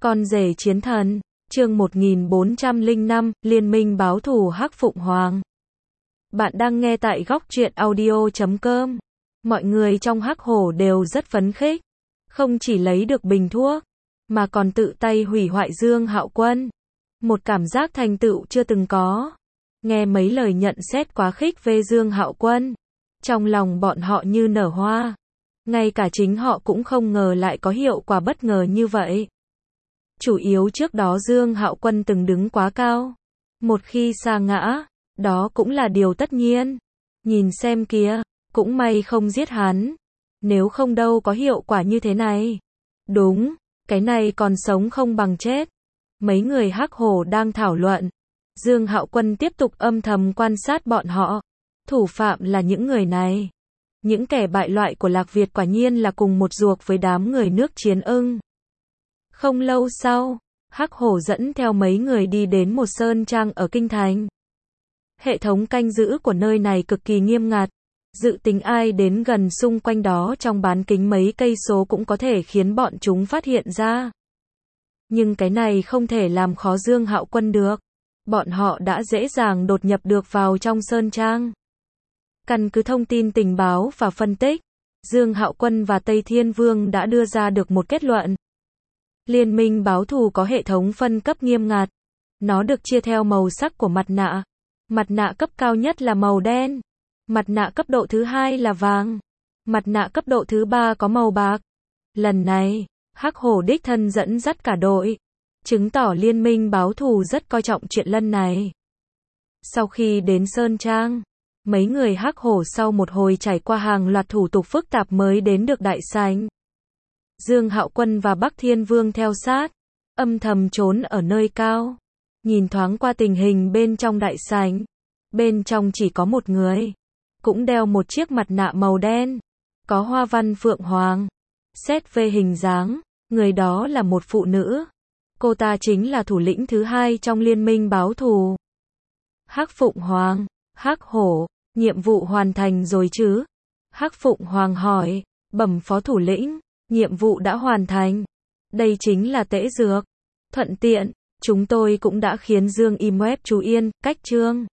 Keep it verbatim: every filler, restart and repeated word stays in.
Con rể chiến thần, chương một nghìn bốn trăm lẻ năm, Liên minh báo thù Hắc Phụng Hoàng. Bạn đang nghe tại góc truyện audio chấm com. Mọi người trong Hắc Hổ đều rất phấn khích. Không chỉ lấy được bình thuốc, mà còn tự tay hủy hoại Dương Hạo Quân. Một cảm giác thành tựu chưa từng có. Nghe mấy lời nhận xét quá khích về Dương Hạo Quân, trong lòng bọn họ như nở hoa. Ngay cả chính họ cũng không ngờ lại có hiệu quả bất ngờ như vậy. Chủ yếu trước đó Dương Hạo Quân từng đứng quá cao. Một khi sa ngã, đó cũng là điều tất nhiên. Nhìn xem kìa, cũng may không giết hắn. Nếu không đâu có hiệu quả như thế này. Đúng, cái này còn sống không bằng chết. Mấy người Hắc Hổ đang thảo luận. Dương Hạo Quân tiếp tục âm thầm quan sát bọn họ. Thủ phạm là những người này. Những kẻ bại loại của Lạc Việt quả nhiên là cùng một ruột với đám người nước Chiến Ưng. Không lâu sau, Hắc Hổ dẫn theo mấy người đi đến một sơn trang ở Kinh Thành. Hệ thống canh giữ của nơi này cực kỳ nghiêm ngặt. Dự tính ai đến gần xung quanh đó trong bán kính mấy cây số cũng có thể khiến bọn chúng phát hiện ra. Nhưng cái này không thể làm khó Dương Hạo Quân được. Bọn họ đã dễ dàng đột nhập được vào trong sơn trang. Căn cứ thông tin tình báo và phân tích, Dương Hạo Quân và Tây Thiên Vương đã đưa ra được một kết luận. Liên minh báo thù có hệ thống phân cấp nghiêm ngặt. Nó được chia theo màu sắc của mặt nạ. Mặt nạ cấp cao nhất là màu đen. Mặt nạ cấp độ thứ hai là vàng. Mặt nạ cấp độ thứ ba có màu bạc. Lần này, Hắc Hổ đích thân dẫn dắt cả đội, chứng tỏ liên minh báo thù rất coi trọng chuyện lần này. Sau khi đến Sơn Trang, mấy người Hắc Hổ sau một hồi trải qua hàng loạt thủ tục phức tạp mới đến được đại sảnh. Dương Hạo Quân và Bắc Thiên Vương theo sát, âm thầm trốn ở nơi cao. Nhìn thoáng qua tình hình bên trong đại sảnh. Bên trong chỉ có một người, cũng đeo một chiếc mặt nạ màu đen, có hoa văn phượng hoàng. Xét về hình dáng, người đó là một phụ nữ. Cô ta chính là thủ lĩnh thứ hai trong liên minh báo thù. Hắc Phụng Hoàng, Hắc Hổ, nhiệm vụ hoàn thành rồi chứ? Hắc Phụng Hoàng hỏi, bẩm phó thủ lĩnh, nhiệm vụ đã hoàn thành. Đây chính là tễ dược. Thuận tiện, chúng tôi cũng đã khiến Dương Im Web chú yên, cách chương.